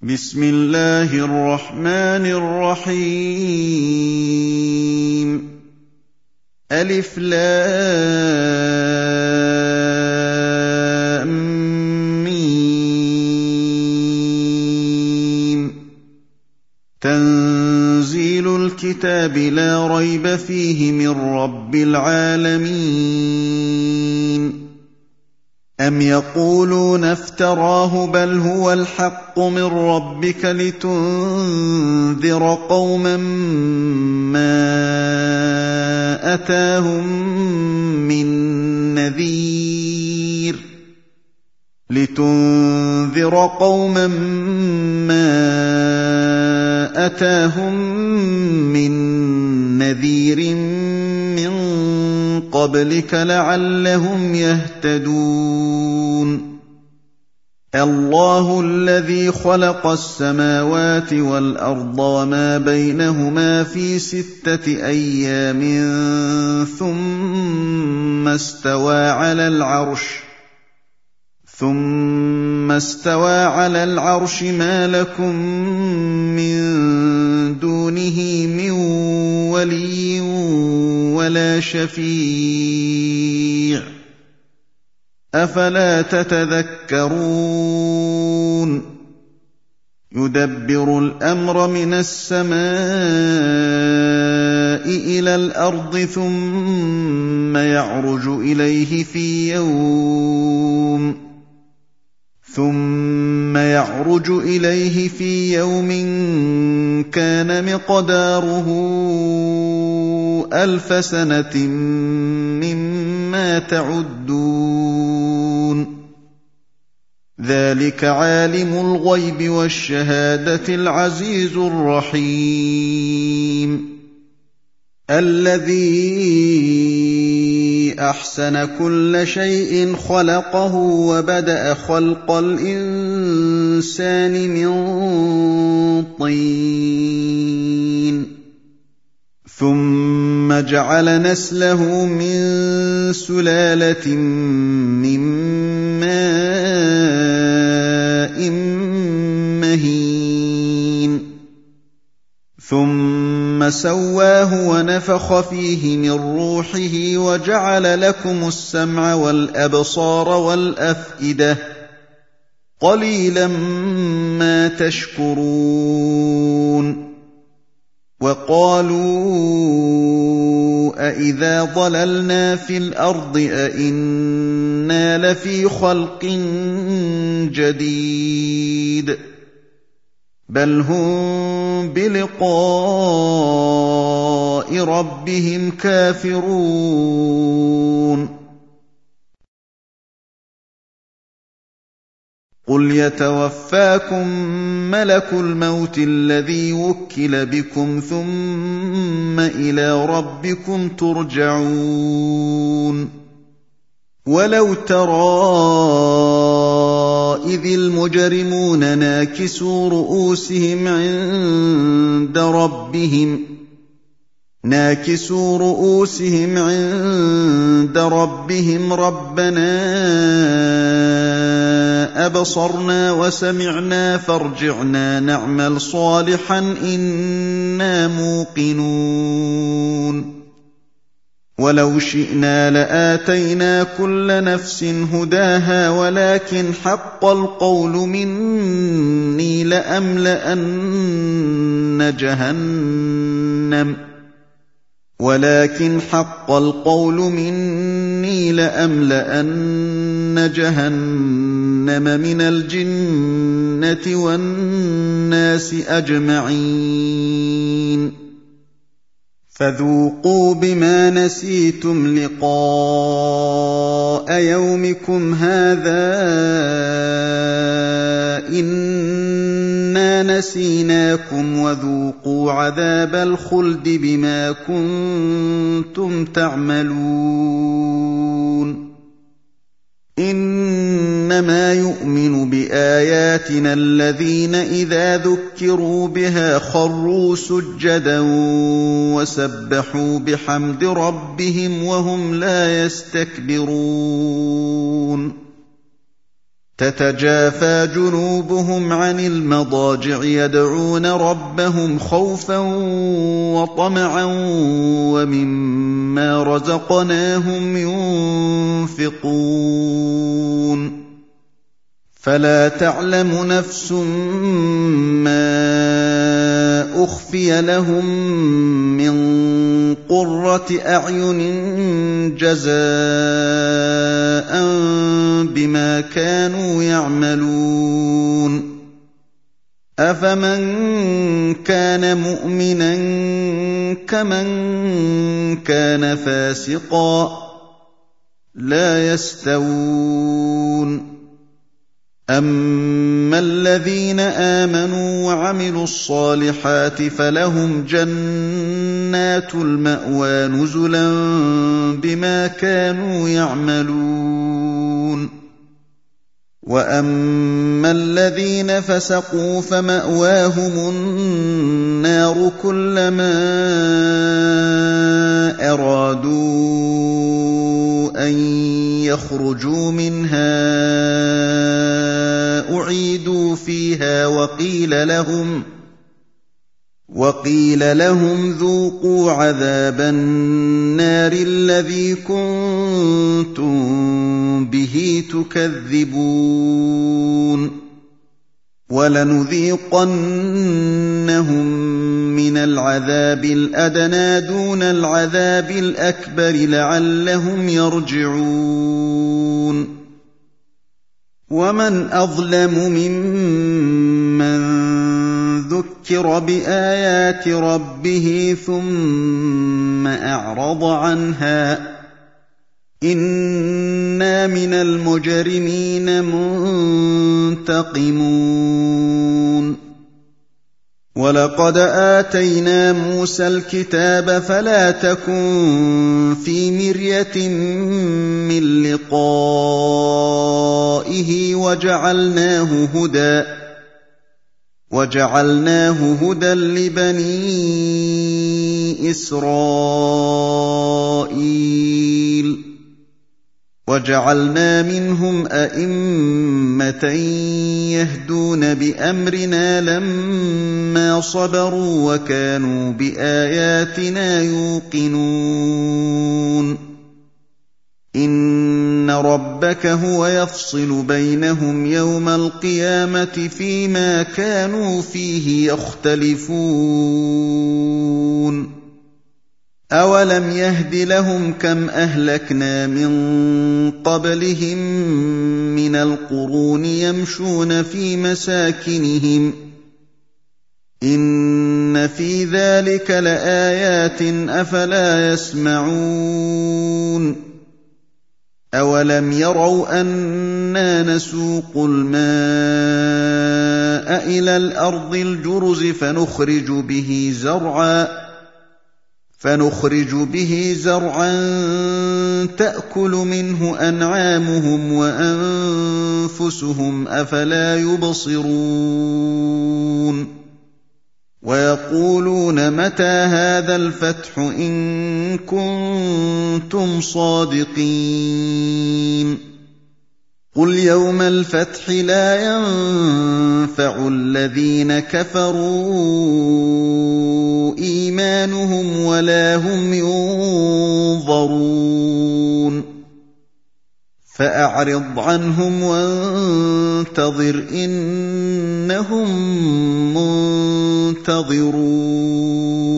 بسم الله الرحمن الرحيم ألف لام ميم تنزيل الكتاب لا ريب فيه من رب العالمين أم يقولون افتراه بل هو الحق من ربك لتنذر قوما ما أتاهم من نذير من قبلك لعلهم يهتدون الله الذي خلق السماوات والأرض وما بينهما في 6 أيام ثم استوى على العرش ما لكم من دونه من ولي ولا شفيع أفلا تتذكرون يدبر الأمر من السماء إلى الأرض ثم يعرج إليه في يوم كان مقداره 1000 سنة مما تعدون ذلك عالم الغيب والشهادة العزيز الرحيم الذي أحسن كل شيء خلقه وبدأ خلق الإنسان من طين ثم جعل نسله من سلالة من ماء مهين ثم سواه ونفخ فيه من روحه وجعل لكم السمع والأبصار والأفئدة قليلا ما تشكرون وقالوا أإذا ضللنا في الأرض أإنا لفي خلق جديد بل هم بلقاء ربهم كافرون قل يتوفاكم ملك الموت الذي وكل بكم ثم إلى ربكم ترجعون ولو ترى إذ المجرمون ناكسوا رؤوسهم عند ربهم ربنا أبصرنا وسمعنا فارجعنا نعمل صالحا إنا موقنون ولو شئنا لآتينا كل نفس هداها ولكن حق القول مني لأملأن جهنم من الجنة والناس أجمعين فذوقوا بما نسيتم لقاء يومكم هذا إنا نسيناكم وذوقوا عذاب الخلد بما كنتم تعملون إنما يؤمن بآياتنا الذين إذا ذكروا بها خروا سجدا وسبحوا بحمد ربهم وهم لا يستكبرون تتجافى جنوبهم عن المضاجع يدعون ربهم خوفا وطمعا ومما رزقناهم ينفقون فلا تعلم نفس ما أخفي لهم من قرة أعين جزاء بما كانوا يعملون أفمن كان مؤمنا كمن كان فاسقا لا يستوون أما الذين آمنوا وعملوا الصالحات فلهم جنات المأوى نزلا بما كانوا يعملون وأما الذين فسقوا فمأواهم النار كلما أرادوا أن يخرجوا منها أعيدوا فيها وقيل لهم ذوقوا عذاب النار الذي كنتم به تكذبون ولنذيقنهم من العذاب الأدنى دون العذاب الأكبر لعلهم يرجعون ومن أظلم ممن ذكر بآيات ربه ثم أعرض عنها إنا من المجرمين منتقمون ولقد آتينا موسى الكتاب فلا تكن في مرية من لقائه وجعلناه هدى لبني إسرائيل وجعلنا منهم أئمة يهدون بأمرنا لما صبروا وكانوا بآياتنا يوقنون إن ربك هو يفصل بينهم يوم القيامة فيما كانوا فيه يختلفون أولم يهد لهم كم أهلكنا من قبلهم من القرون يمشون في مساكنهم إن في ذلك لآيات أفلا يسمعون أولم يروا أنا نسوق الماء إلى الأرض الجرز فنخرج به زرعا تأكل منه أنعامهم وأنفسهم أفلا يبصرون ويقولون متى هذا الفتح إن كنتم صادقين قل يوم الفتح لا ينفع الذين كفروا إيمانهم ولا هم ينظرون فأعرض عنهم وانتظر إنهم منتظرون